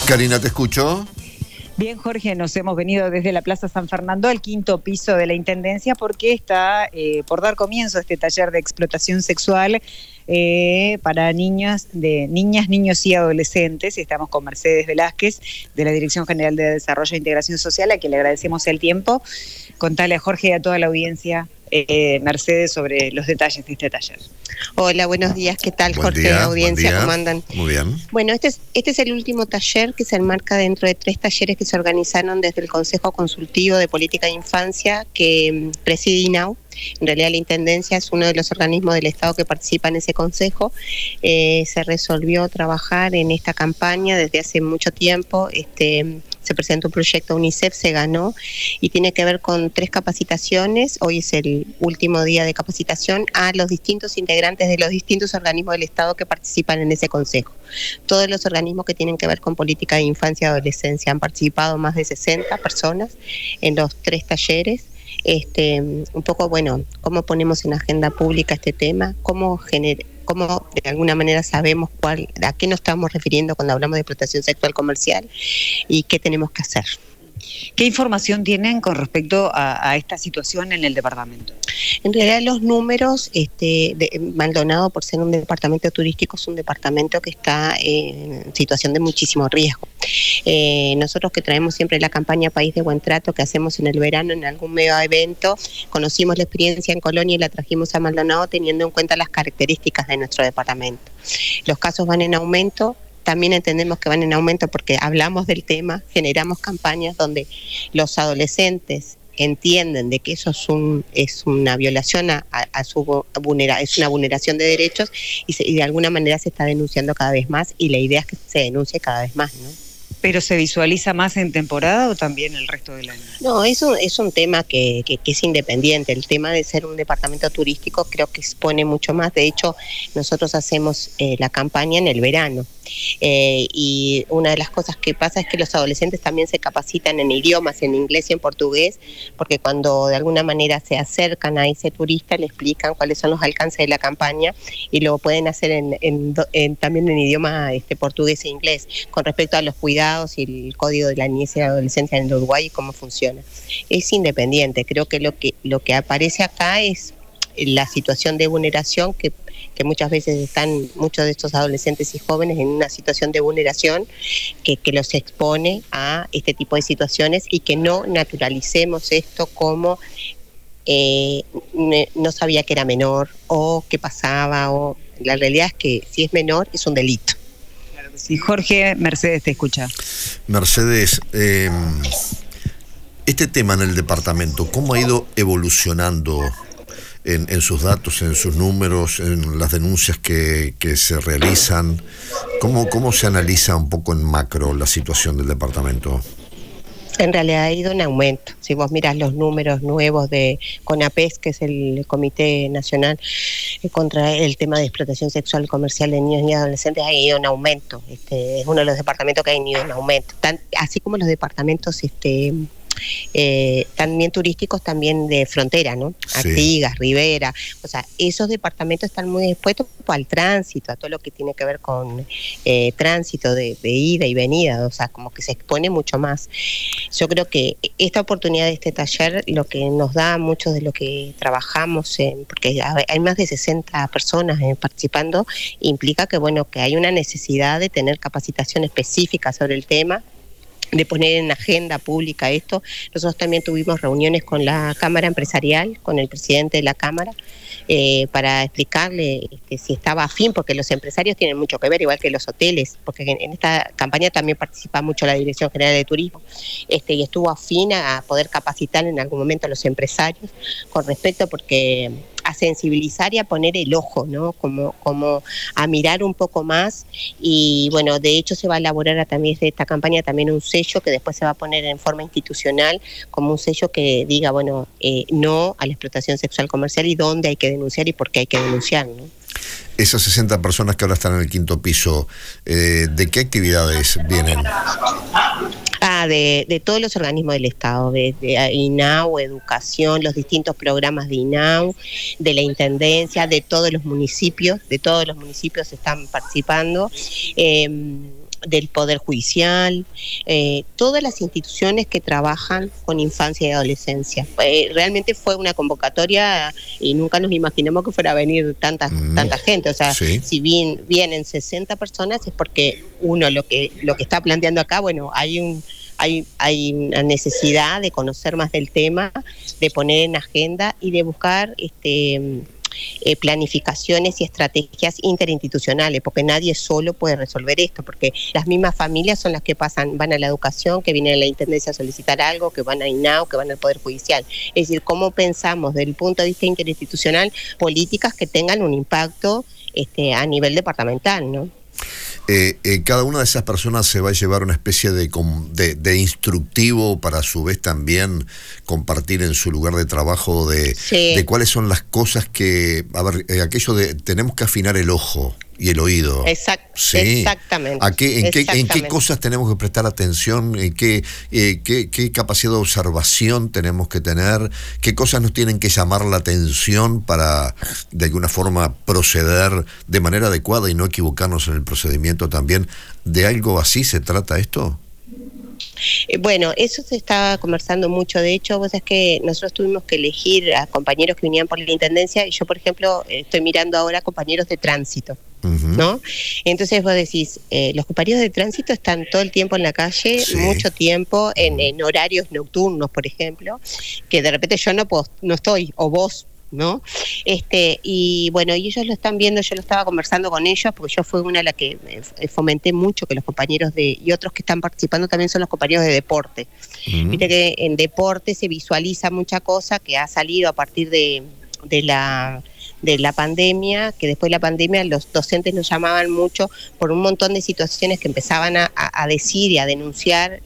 Karina, te escucho. Bien, Jorge, nos hemos venido desde la Plaza San Fernando al quinto piso de la Intendencia porque está por dar comienzo a este taller de explotación sexual para niñas, niños y adolescentes. Estamos con Mercedes Velázquez, de la Dirección General de Desarrollo e Integración Social, a quien le agradecemos el tiempo. Contale a Jorge y a toda la audiencia, Mercedes, sobre los detalles de este taller. Hola, buenos días. ¿Qué tal, Buen Jorge, día, audiencia? buen día. ¿Cómo andan? Muy bien. Bueno, este es el último taller que se enmarca dentro de 3 talleres que se organizaron desde el Consejo Consultivo de Política de Infancia que preside INAU. En realidad la Intendencia es uno de los organismos del Estado que participa en ese consejo. Se resolvió trabajar en esta campaña desde hace mucho tiempo. Se presentó un proyecto UNICEF, se ganó y tiene que ver con 3 capacitaciones. Hoy es el último día de capacitación a los distintos integrantes de los distintos organismos del Estado que participan en ese consejo. Todos los organismos que tienen que ver con política de infancia y adolescencia han participado, más de 60 personas en los 3 talleres. Un poco, bueno, cómo ponemos en agenda pública este tema, cómo de alguna manera sabemos a qué nos estamos refiriendo cuando hablamos de explotación sexual comercial y qué tenemos que hacer. ¿Qué información tienen con respecto a esta situación en el departamento? En realidad los números, Maldonado, por ser un departamento turístico, es un departamento que está en situación de muchísimo riesgo. Nosotros que traemos siempre la campaña País de Buen Trato, que hacemos en el verano en algún mega evento, conocimos la experiencia en Colonia y la trajimos a Maldonado teniendo en cuenta las características de nuestro departamento. Los casos van en aumento. También entendemos que van en aumento porque hablamos del tema, generamos campañas donde los adolescentes entienden de que eso es una violación es una vulneración de derechos y de alguna manera se está denunciando cada vez más y la idea es que se denuncie cada vez más, ¿no? ¿Pero se visualiza más en temporada o también el resto del año? No, es un tema que es independiente. El tema de ser un departamento turístico creo que expone mucho más. De hecho, nosotros hacemos la campaña en el verano. Y una de las cosas que pasa es que los adolescentes también se capacitan en idiomas, en inglés y en portugués, porque cuando de alguna manera se acercan a ese turista le explican cuáles son los alcances de la campaña y lo pueden hacer también en idioma portugués e inglés, con respecto a los cuidados y el código de la niñez y la adolescencia en el Uruguay y cómo funciona. Es independiente. Creo que lo que aparece acá es la situación de vulneración que muchas veces están muchos de estos adolescentes y jóvenes en una situación de vulneración que los expone a este tipo de situaciones y que no naturalicemos esto como no sabía que era menor o qué pasaba, o la realidad es que si es menor es un delito. Sí, Jorge, Mercedes te escucha. Mercedes, este tema en el departamento, ¿cómo ha ido evolucionando en sus datos, en sus números, en las denuncias que se realizan? ¿Cómo se analiza un poco en macro la situación del departamento? En realidad ha ido en aumento. Si vos miras los números nuevos de CONAPES, que es el Comité Nacional contra el tema de explotación sexual comercial de niños y adolescentes, ha ido en aumento. Es uno de los departamentos que ha ido en aumento. Así como los departamentos también turísticos, también de frontera, ¿no? Sí. Artigas, Rivera, o sea, esos departamentos están muy expuestos al tránsito, a todo lo que tiene que ver con tránsito de ida y venida, o sea, como que se expone mucho más. Yo creo que esta oportunidad de este taller, lo que nos da mucho de lo que trabajamos, porque hay más de 60 personas participando, implica que, bueno, que hay una necesidad de tener capacitación específica sobre el tema, de poner en agenda pública esto. Nosotros también tuvimos reuniones con la Cámara Empresarial, con el presidente de la Cámara, para explicarle si estaba afín, porque los empresarios tienen mucho que ver, igual que los hoteles, porque en esta campaña también participa mucho la Dirección General de Turismo, y estuvo afín a poder capacitar en algún momento a los empresarios con respecto, porque a sensibilizar y a poner el ojo, ¿no? Como a mirar un poco más. Y bueno, de hecho se va a elaborar a través de esta campaña también un sello que después se va a poner en forma institucional, como un sello que diga, bueno, no a la explotación sexual comercial y dónde hay que denunciar y por qué hay que denunciar, ¿no? Esas 60 personas que ahora están en el quinto piso, ¿de qué actividades vienen? De todos los organismos del Estado, de INAU, Educación, los distintos programas de INAU, de la Intendencia, de todos los municipios están participando. del Poder Judicial, todas las instituciones que trabajan con infancia y adolescencia. Realmente fue una convocatoria y nunca nos imaginamos que fuera a venir tanta gente. O sea, sí. Si bien vienen 60 personas es porque uno lo que está planteando acá, bueno, hay una necesidad de conocer más del tema, de poner en agenda y de buscar planificaciones y estrategias interinstitucionales, porque nadie solo puede resolver esto, porque las mismas familias son las que van a la educación, que vienen a la Intendencia a solicitar algo, que van a INAO, que van al Poder Judicial. Es decir, cómo pensamos desde el punto de vista interinstitucional políticas que tengan un impacto a nivel departamental, ¿no? Cada una de esas personas se va a llevar una especie de instructivo para a su vez también compartir en su lugar de trabajo de cuáles son las cosas que, a ver, aquello de tenemos que afinar el ojo y el oído. Sí. Exactamente. ¿En qué cosas tenemos que prestar atención? ¿Qué capacidad de observación tenemos que tener? ¿Qué cosas nos tienen que llamar la atención para de alguna forma proceder de manera adecuada y no equivocarnos en el procedimiento también? ¿De algo así se trata esto? Bueno, eso se estaba conversando mucho. De hecho, vos sabés que nosotros tuvimos que elegir a compañeros que venían por la Intendencia y yo, por ejemplo, estoy mirando ahora compañeros de tránsito, ¿no? Entonces vos decís, los compañeros de tránsito están todo el tiempo en la calle, mucho tiempo, en horarios nocturnos, por ejemplo, que de repente yo no estoy, o vos, ¿no? Y bueno, y ellos lo están viendo, yo lo estaba conversando con ellos, porque yo fui una de las que fomenté mucho que los compañeros y otros que están participando también son los compañeros de deporte. Viste que en deporte se visualiza mucha cosa que ha salido a partir de la pandemia, que después de la pandemia los docentes nos llamaban mucho por un montón de situaciones que empezaban a decir y a denunciar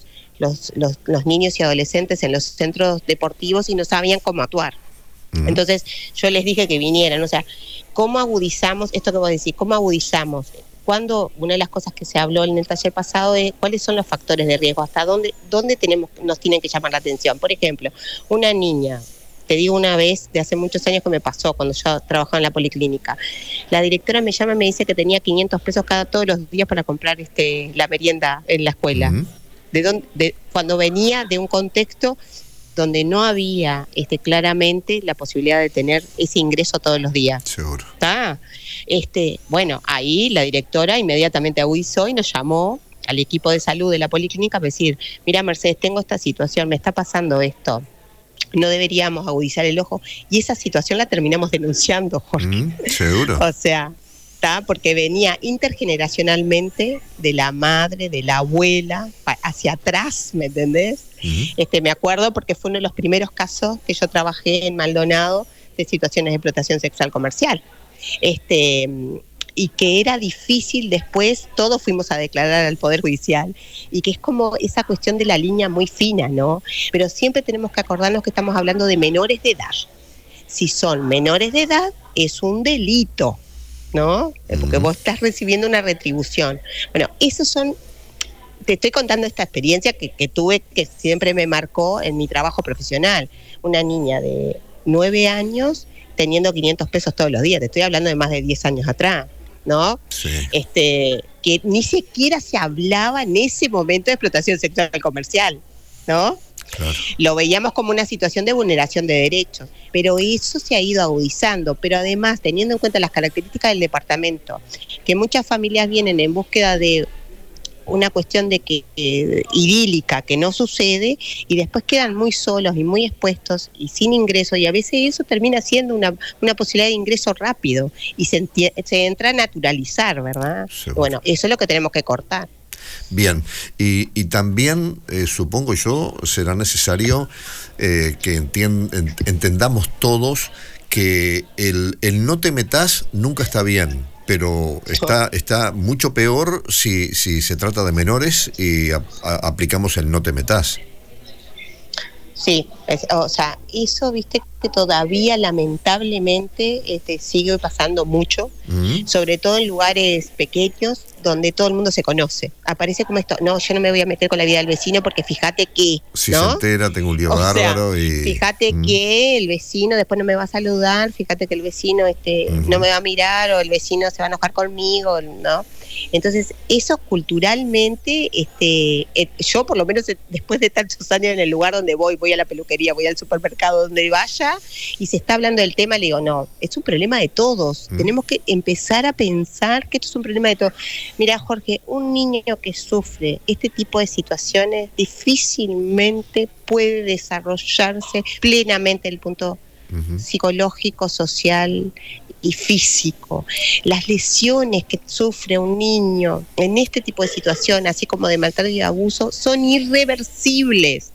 los niños y adolescentes en los centros deportivos y no sabían cómo actuar. Entonces yo les dije que vinieran, o sea, ¿cómo agudizamos esto que vos decís? ¿Cómo agudizamos? Una de las cosas que se habló en el taller pasado es cuáles son los factores de riesgo, hasta dónde nos tienen que llamar la atención. Por ejemplo, una niña, te digo una vez, de hace muchos años que me pasó cuando yo trabajaba en la policlínica, la directora me llama y me dice que tenía 500 pesos todos los días para comprar la merienda en la escuela. Cuando venía de un contexto donde no había claramente la posibilidad de tener ese ingreso todos los días. Seguro. ¿Está? Bueno, ahí la directora inmediatamente agudizó y nos llamó al equipo de salud de la policlínica para decir, mira Mercedes, tengo esta situación, me está pasando esto, no deberíamos agudizar el ojo, y esa situación la terminamos denunciando, Jorge. Seguro. O sea, porque venía intergeneracionalmente de la madre, de la abuela, hacia atrás, ¿me entendés? Me acuerdo porque fue uno de los primeros casos que yo trabajé en Maldonado de situaciones de explotación sexual comercial. Y que era difícil después, todos fuimos a declarar al Poder Judicial, y que es como esa cuestión de la línea muy fina, ¿no? Pero siempre tenemos que acordarnos que estamos hablando de menores de edad. Si son menores de edad, es un delito, ¿no? Porque vos estás recibiendo una retribución. Bueno, te estoy contando esta experiencia que tuve, que siempre me marcó en mi trabajo profesional. Una niña de 9 años teniendo 500 pesos todos los días. Te estoy hablando de más de 10 años atrás, ¿no? Sí. Que ni siquiera se hablaba en ese momento de explotación sexual comercial, ¿no? Claro. Lo veíamos como una situación de vulneración de derechos, pero eso se ha ido agudizando. Pero además, teniendo en cuenta las características del departamento, que muchas familias vienen en búsqueda de una cuestión de que idílica, que no sucede, y después quedan muy solos y muy expuestos y sin ingreso, y a veces eso termina siendo una posibilidad de ingreso rápido y se entra a naturalizar, ¿verdad? Seguro. Bueno, eso es lo que tenemos que cortar. Bien, y también supongo yo será necesario que entendamos todos que el no te metas nunca está bien, pero está mucho peor si se trata de menores y aplicamos el no te metas. Sí, o sea, eso, viste, que todavía lamentablemente sigue pasando mucho, sobre todo en lugares pequeños donde todo el mundo se conoce. Aparece como esto, no, yo no me voy a meter con la vida del vecino porque fíjate que, si ¿no? se entera, tengo un lío bárbaro. Y fíjate que el vecino después no me va a saludar, fíjate que el vecino no me va a mirar, o el vecino se va a enojar conmigo, ¿no? Entonces, eso culturalmente, yo por lo menos después de tantos años en el lugar donde voy a la peluquería, voy al supermercado, donde vaya, y se está hablando del tema, le digo, no, es un problema de todos. Tenemos que empezar a pensar que esto es un problema de todos. Mira, Jorge, un niño que sufre este tipo de situaciones difícilmente puede desarrollarse plenamente el punto psicológico, social y físico. Las lesiones que sufre un niño en este tipo de situación, así como de maltrato y abuso, son irreversibles.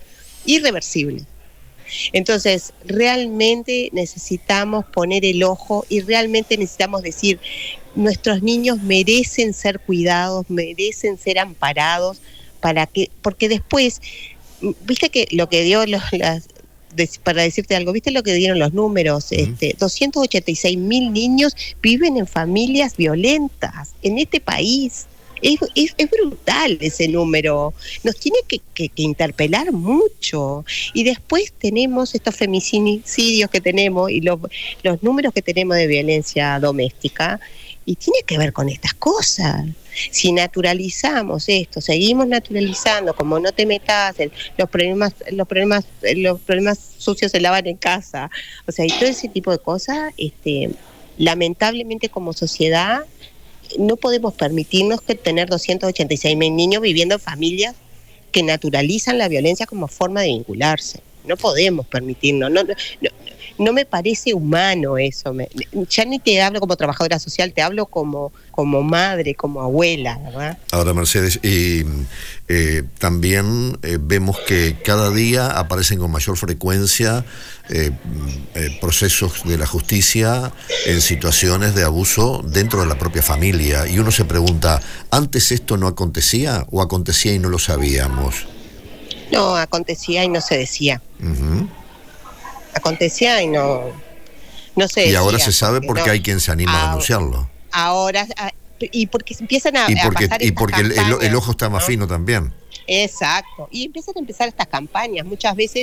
Entonces, realmente necesitamos poner el ojo y realmente necesitamos decir, nuestros niños merecen ser cuidados, merecen ser amparados, porque después, viste que lo que dio para decirte algo, ¿viste lo que dieron los números? 286.000 niños viven en familias violentas en este país. Es brutal ese número. Nos tiene que interpelar mucho. Y después tenemos estos feminicidios que tenemos y los números que tenemos de violencia doméstica. Y tiene que ver con estas cosas. Si naturalizamos esto, seguimos naturalizando, como no te metas, los problemas sucios se lavan en casa, o sea, y todo ese tipo de cosas, lamentablemente como sociedad no podemos permitirnos que tener 286.000 niños viviendo en familias que naturalizan la violencia como forma de vincularse. No podemos permitirnos, no me parece humano eso. Ya ni te hablo como trabajadora social, te hablo como madre, como abuela, ¿verdad? Ahora, Mercedes, también vemos que cada día aparecen con mayor frecuencia procesos de la justicia en situaciones de abuso dentro de la propia familia. Y uno se pregunta, ¿antes esto no acontecía o acontecía y no lo sabíamos? No, acontecía y no se decía. Acontecía y no se decía. Y ahora se sabe porque hay quien se anima a denunciarlo. Ahora, y porque empiezan a pasar y porque el ojo está más fino también. Exacto. Y empiezan a empezar estas campañas. Muchas veces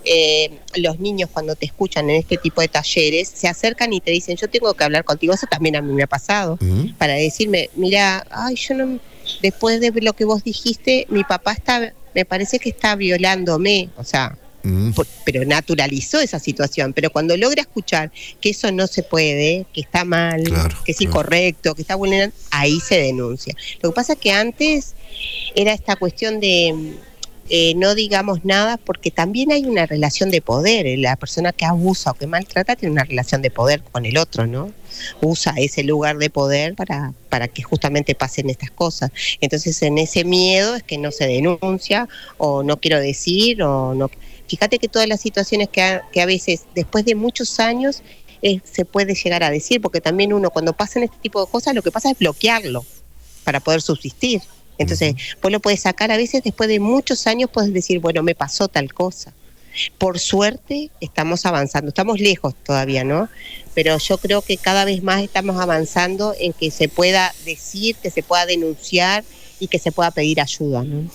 los niños, cuando te escuchan en este tipo de talleres, se acercan y te dicen, yo tengo que hablar contigo. Eso también a mí me ha pasado. Para decirme, mira, yo no, después de lo que vos dijiste, mi papá me parece que está violándome. O sea, pero naturalizó esa situación. Pero cuando logra escuchar que eso no se puede, que está mal, que es incorrecto, que está vulnerando, ahí se denuncia. Lo que pasa es que antes era esta cuestión de no digamos nada, porque también hay una relación de poder. La persona que abusa o que maltrata tiene una relación de poder con el otro, ¿no? Usa ese lugar de poder para que justamente pasen estas cosas. Entonces, en ese miedo es que no se denuncia, o no quiero decir, o no. Fíjate que todas las situaciones que a veces, después de muchos años, se puede llegar a decir, porque también uno, cuando pasan este tipo de cosas, lo que pasa es bloquearlo para poder subsistir. Entonces, vos lo puedes sacar a veces, después de muchos años puedes decir, bueno, me pasó tal cosa. Por suerte estamos avanzando, estamos lejos todavía, ¿no? Pero yo creo que cada vez más estamos avanzando en que se pueda decir, que se pueda denunciar y que se pueda pedir ayuda, ¿no?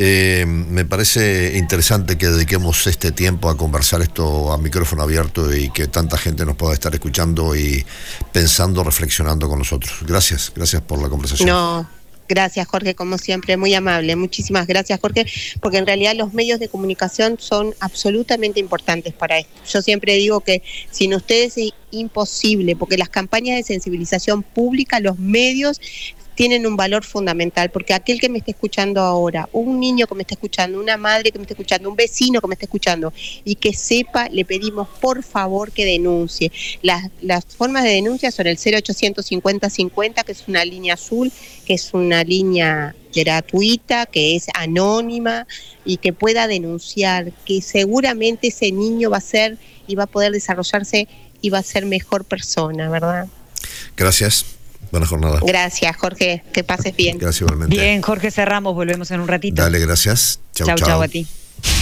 Me parece interesante que dediquemos este tiempo a conversar esto a micrófono abierto y que tanta gente nos pueda estar escuchando y pensando, reflexionando con nosotros. Gracias por la conversación. No, gracias, Jorge, como siempre, muy amable. Muchísimas gracias, Jorge, porque en realidad los medios de comunicación son absolutamente importantes para esto. Yo siempre digo que sin ustedes es imposible, porque las campañas de sensibilización pública, los medios tienen un valor fundamental, porque aquel que me está escuchando ahora, un niño que me está escuchando, una madre que me está escuchando, un vecino que me está escuchando, y que sepa, le pedimos por favor que denuncie. Las formas de denuncia son el 0800 50 50, que es una línea azul, que es una línea gratuita, que es anónima, y que pueda denunciar, que seguramente ese niño va a ser y va a poder desarrollarse y va a ser mejor persona, ¿verdad? Gracias. Buena jornada. Gracias, Jorge. Que pases bien. Gracias igualmente. Bien, Jorge, cerramos. Volvemos en un ratito. Dale, gracias. Chau a ti.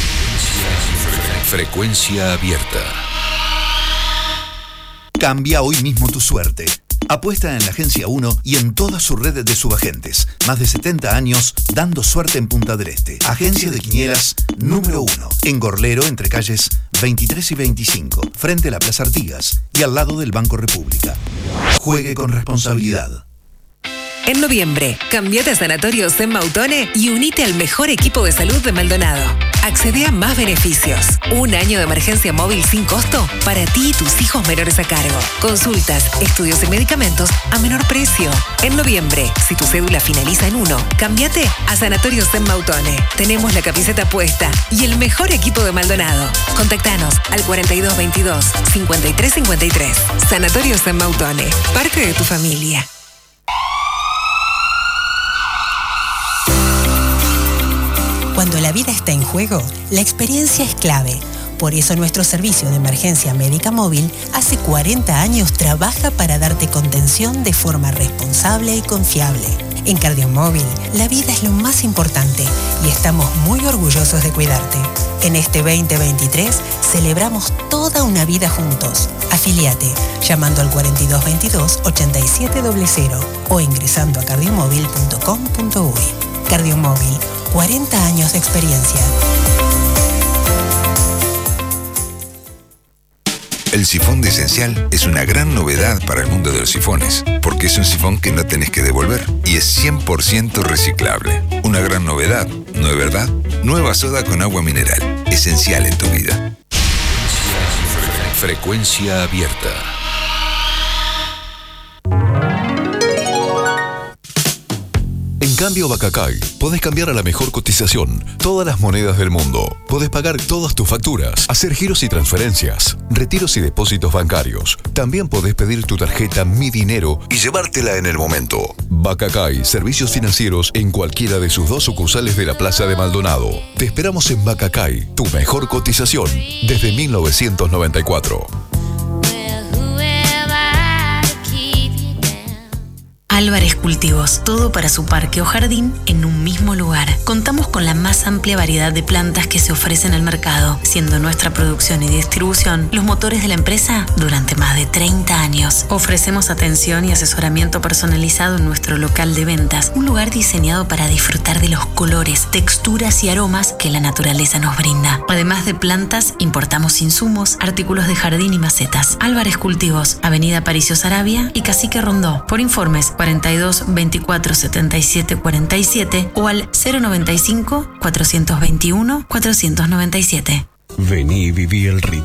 Frecuencia abierta. Cambia hoy mismo tu suerte. Apuesta en la Agencia 1 y en toda su red de subagentes. Más de 70 años dando suerte en Punta del Este. Agencia de Quinielas número 1. En Gorlero, entre calles 23 y 25. Frente a la Plaza Artigas y al lado del Banco República. Juegue con responsabilidad. En noviembre, cambiate a Sanatorio Zen Mautone y unite al mejor equipo de salud de Maldonado. Accede a más beneficios. 1 año de emergencia móvil sin costo para ti y tus hijos menores a cargo. Consultas, estudios y medicamentos a menor precio. En noviembre, si tu cédula finaliza en 1, cambiate a Sanatorio Zen Mautone. Tenemos la camiseta puesta y el mejor equipo de Maldonado. Contactanos al 4222-5353. Sanatorio Zen Mautone. Parte de tu familia. Cuando la vida está en juego, la experiencia es clave. Por eso nuestro servicio de emergencia médica móvil hace 40 años trabaja para darte contención de forma responsable y confiable. En Cardiomóvil, la vida es lo más importante y estamos muy orgullosos de cuidarte. En este 2023 celebramos toda una vida juntos. Afiliate llamando al 4222-8700 o ingresando a cardiomóvil.com.uy. Cardiomóvil, 40 años de experiencia. El sifón de Esencial es una gran novedad para el mundo de los sifones, porque es un sifón que no tenés que devolver y es 100% reciclable. Una gran novedad, ¿no es verdad? Nueva soda con agua mineral, esencial en tu vida. Frecuencia abierta. En Cambio Bacacay, podés cambiar a la mejor cotización todas las monedas del mundo. Podés pagar todas tus facturas, hacer giros y transferencias, retiros y depósitos bancarios. También podés pedir tu tarjeta Mi Dinero y llevártela en el momento. Bacacay, servicios financieros en cualquiera de sus 2 sucursales de la Plaza de Maldonado. Te esperamos en Bacacay, tu mejor cotización desde 1994. Álvarez Cultivos, todo para su parque o jardín en un mismo lugar. Contamos con la más amplia variedad de plantas que se ofrecen al mercado, siendo nuestra producción y distribución los motores de la empresa durante más de 30 años. Ofrecemos atención y asesoramiento personalizado en nuestro local de ventas, un lugar diseñado para disfrutar de los colores, texturas y aromas que la naturaleza nos brinda. Además de plantas, importamos insumos, artículos de jardín y macetas. Álvarez Cultivos, Avenida Aparicio Saravia y Cacique Rondó. Por informes, 42 24 77 47 o al 095 421 497. Vení y viví el ritual